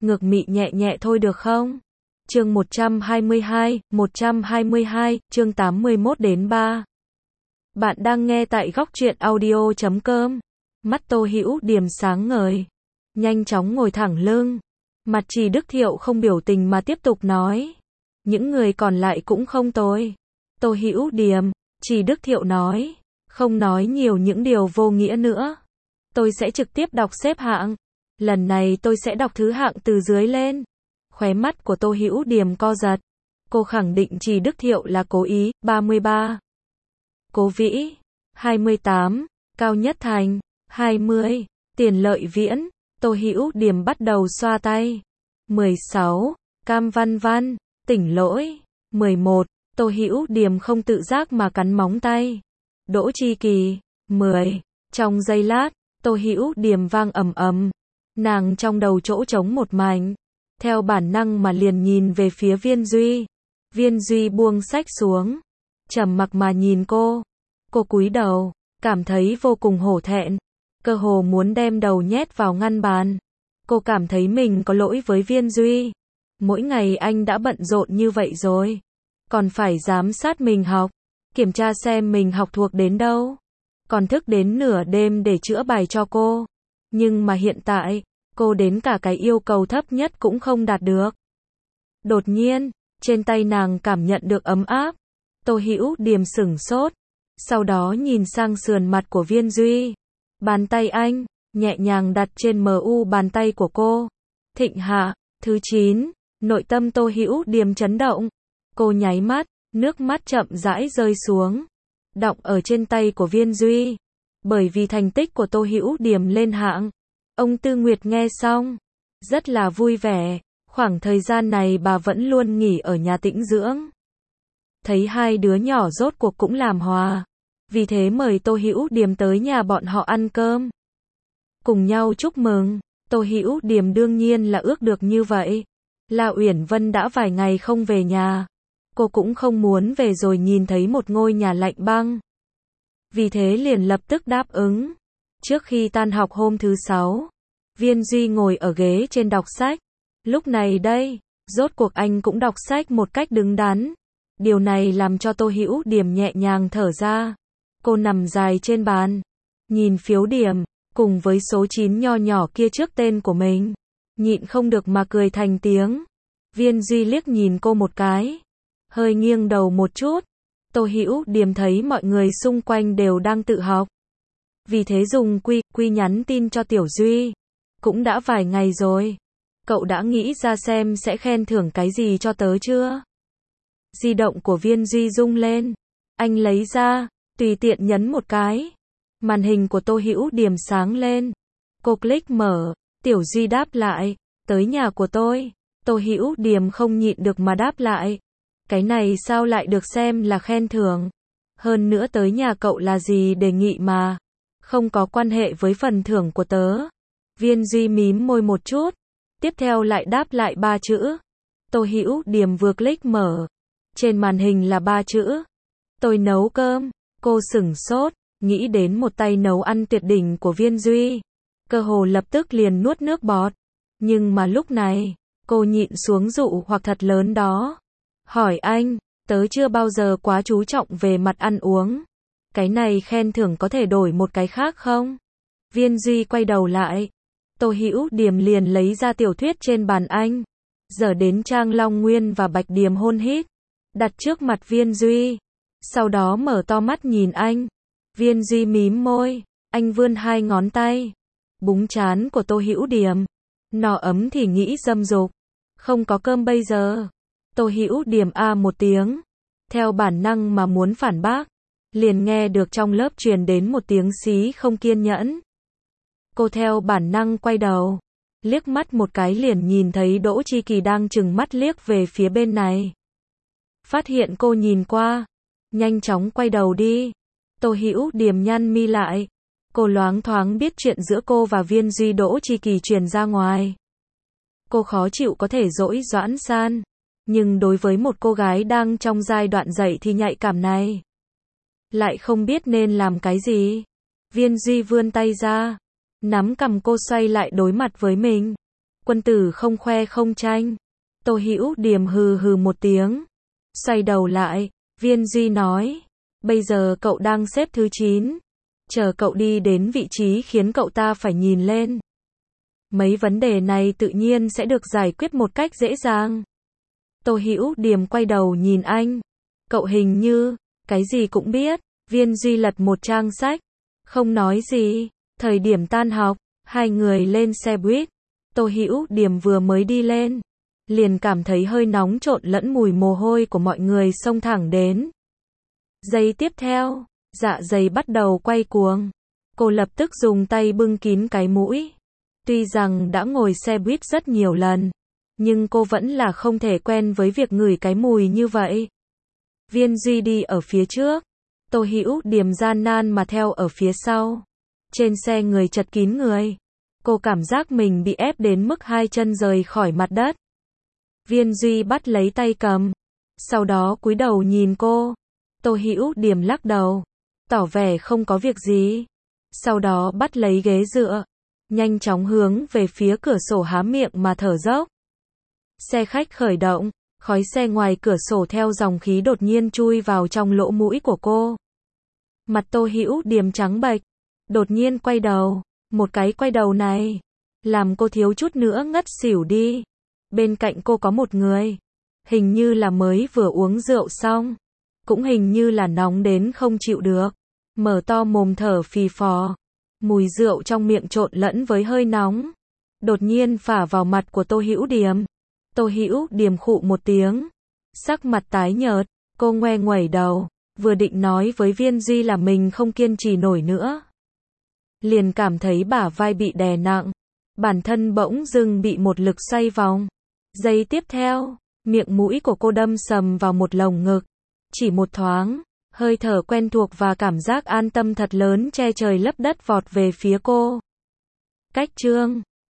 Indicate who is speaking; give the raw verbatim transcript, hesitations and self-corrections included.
Speaker 1: ngược mị nhẹ nhẹ thôi được không? Chương một trăm hai mươi hai, một trăm hai mươi hai, chương tám mươi mốt đến ba. Bạn đang nghe tại góc truyện audio chấm com. Mắt Tô Hữu Điềm sáng ngời, nhanh chóng ngồi thẳng lưng. Mặt Trì Đức Thiệu không biểu tình mà tiếp tục nói, những người còn lại cũng không tồi. Tô Hữu Điềm, Trì Đức Thiệu nói, không nói nhiều những điều vô nghĩa nữa. Tôi sẽ trực tiếp đọc xếp hạng. Lần này tôi sẽ đọc thứ hạng từ dưới lên. Khóe mắt của Tô Hữu Điềm co giật. Cô khẳng định Trì Đức Thiệu là cố ý. ba mươi ba. Cố Vĩ, hai mươi tám. Cao Nhất Thành, hai mươi. Tiền Lợi Viễn. Tô Hữu Điềm bắt đầu xoa tay. mười sáu. Cam Văn Văn, Tỉnh Lỗi, mười một. Tô Hữu Điềm không tự giác mà cắn móng tay. Đỗ Chi Kỳ, mười. Trong giây lát, Tô Hữu Điềm vang ầm ầm. Nàng trong đầu chỗ trống một mảnh. Theo bản năng mà liền nhìn về phía Viên Duy. Viên Duy buông sách xuống, trầm mặc mà nhìn cô. Cô cúi đầu, cảm thấy vô cùng hổ thẹn, cơ hồ muốn đem đầu nhét vào ngăn bàn. Cô cảm thấy mình có lỗi với Viên Duy. Mỗi ngày anh đã bận rộn như vậy rồi, còn phải giám sát mình học, kiểm tra xem mình học thuộc đến đâu, còn thức đến nửa đêm để chữa bài cho cô. Nhưng mà hiện tại, cô đến cả cái yêu cầu thấp nhất cũng không đạt được. Đột nhiên, trên tay nàng cảm nhận được ấm áp. Tô Hữu Điềm sửng sốt, sau đó nhìn sang sườn mặt của Viên Duy. Bàn tay anh nhẹ nhàng đặt trên mu bàn tay của cô. Thịnh hạ, thứ chín. Nội tâm Tô Hữu Điềm chấn động. Cô nháy mắt, nước mắt chậm rãi rơi xuống, đọng ở trên tay của Viên Duy. Bởi vì thành tích của Tô Hữu Điềm lên hạng. Ông Tư Nguyệt nghe xong, rất là vui vẻ. Khoảng thời gian này bà vẫn luôn nghỉ ở nhà tĩnh dưỡng. Thấy hai đứa nhỏ rốt cuộc cũng làm hòa, vì thế mời Tô Hữu Điềm tới nhà bọn họ ăn cơm, cùng nhau chúc mừng. Tô Hữu Điềm đương nhiên là ước được như vậy. La Uyển Vân đã vài ngày không về nhà, cô cũng không muốn về rồi nhìn thấy một ngôi nhà lạnh băng. Vì thế liền lập tức đáp ứng. Trước khi tan học hôm thứ sáu, Viên Duy ngồi ở ghế trên đọc sách. Lúc này đây, rốt cuộc anh cũng đọc sách một cách đứng đắn. Điều này làm cho Tô Hữu Điềm nhẹ nhàng thở ra. Cô nằm dài trên bàn, nhìn phiếu điểm, cùng với số chín nho nhỏ kia trước tên của mình, nhịn không được mà cười thành tiếng. Viên Duy liếc nhìn cô một cái, hơi nghiêng đầu một chút. Tô Hữu Điềm thấy mọi người xung quanh đều đang tự học, vì thế dùng quy quy nhắn tin cho Tiểu Duy. Cũng đã vài ngày rồi, cậu đã nghĩ ra xem sẽ khen thưởng cái gì cho tớ chưa? Di động của Viên Duy rung lên, anh lấy ra, tùy tiện nhấn một cái. Màn hình của Tô Hữu Điềm sáng lên. Cô click mở, Tiểu Duy đáp lại, tới nhà của tôi. Tô Hữu Điềm không nhịn được mà đáp lại, cái này sao lại được xem là khen thưởng? Hơn nữa tới nhà cậu là gì đề nghị mà, không có quan hệ với phần thưởng của tớ. Viên Duy mím môi một chút, tiếp theo lại đáp lại ba chữ. Tô Hữu Điềm vừa click mở, trên màn hình là ba chữ, tôi nấu cơm. Cô sửng sốt, nghĩ đến một tay nấu ăn tuyệt đỉnh của Viên Duy, cơ hồ lập tức liền nuốt nước bọt. Nhưng mà lúc này, cô nhịn xuống dụ hoặc thật lớn đó. Hỏi anh, tớ chưa bao giờ quá chú trọng về mặt ăn uống. Cái này khen thưởng có thể đổi một cái khác không? Viên Duy quay đầu lại. Tô Hữu Điềm liền lấy ra tiểu thuyết trên bàn anh, giờ đến trang Long Nguyên và Bạch Điềm hôn hít, đặt trước mặt Viên Duy. Sau đó mở to mắt nhìn anh. Viên Duy mím môi, anh vươn hai ngón tay, búng trán của Tô Hữu Điềm. Nò ấm thì nghĩ dâm dục. Không có cơm bây giờ. Tô Hữu Điềm a một tiếng, theo bản năng mà muốn phản bác, liền nghe được trong lớp truyền đến một tiếng xí không kiên nhẫn. Cô theo bản năng quay đầu, liếc mắt một cái liền nhìn thấy Đỗ Chi Kỳ đang trừng mắt liếc về phía bên này. Phát hiện cô nhìn qua, nhanh chóng quay đầu đi. Tô Hữu Điềm nhăn mi lại. Cô loáng thoáng biết chuyện giữa cô và Viên Duy Đỗ Chi Kỳ truyền ra ngoài. Cô khó chịu có thể dỗi Doãn San, nhưng đối với một cô gái đang trong giai đoạn dậy thì nhạy cảm này, lại không biết nên làm cái gì. Viên Duy vươn tay ra, nắm cằm cô xoay lại đối mặt với mình. Quân tử không khoe không tranh. Tô Hữu Điềm hừ hừ một tiếng. Xoay đầu lại, Viên Duy nói. Bây giờ cậu đang xếp thứ chín. Chờ cậu đi đến vị trí khiến cậu ta phải nhìn lên. Mấy vấn đề này tự nhiên sẽ được giải quyết một cách dễ dàng. Tô Hữu Điềm quay đầu nhìn anh. Cậu hình như, cái gì cũng biết. Viên Duy lật một trang sách. Không nói gì. Thời điểm tan học, hai người lên xe buýt. Tô Hữu Điềm vừa mới đi lên, liền cảm thấy hơi nóng trộn lẫn mùi mồ hôi của mọi người xông thẳng đến. Giây tiếp theo, dạ dày bắt đầu quay cuồng. Cô lập tức dùng tay bưng kín cái mũi. Tuy rằng đã ngồi xe buýt rất nhiều lần, nhưng cô vẫn là không thể quen với việc ngửi cái mùi như vậy. Viên Duy đi ở phía trước, Tô Hữu Điềm gian nan mà theo ở phía sau. Trên xe người chật kín người. Cô cảm giác mình bị ép đến mức hai chân rời khỏi mặt đất. Viên Duy bắt lấy tay cầm, sau đó cúi đầu nhìn cô. Tô Hữu Điềm lắc đầu, tỏ vẻ không có việc gì. Sau đó bắt lấy ghế dựa, nhanh chóng hướng về phía cửa sổ há miệng mà thở dốc. Xe khách khởi động, khói xe ngoài cửa sổ theo dòng khí đột nhiên chui vào trong lỗ mũi của cô. Mặt Tô Hữu Điềm trắng bệch, đột nhiên quay đầu. Một cái quay đầu này, làm cô thiếu chút nữa ngất xỉu đi. Bên cạnh cô có một người, hình như là mới vừa uống rượu xong, cũng hình như là nóng đến không chịu được, mở to mồm thở phì phò, mùi rượu trong miệng trộn lẫn với hơi nóng, đột nhiên phả vào mặt của Tô Hữu Điềm. Tô Hữu Điềm khụ một tiếng, sắc mặt tái nhợt, cô ngoe nguẩy đầu, vừa định nói với Viên Duy là mình không kiên trì nổi nữa, liền cảm thấy bả vai bị đè nặng, bản thân bỗng dưng bị một lực xoay vòng. Giây tiếp theo, miệng mũi của cô đâm sầm vào một lồng ngực. Chỉ một thoáng, hơi thở quen thuộc và cảm giác an tâm thật lớn che trời lấp đất vọt về phía cô. Cách chương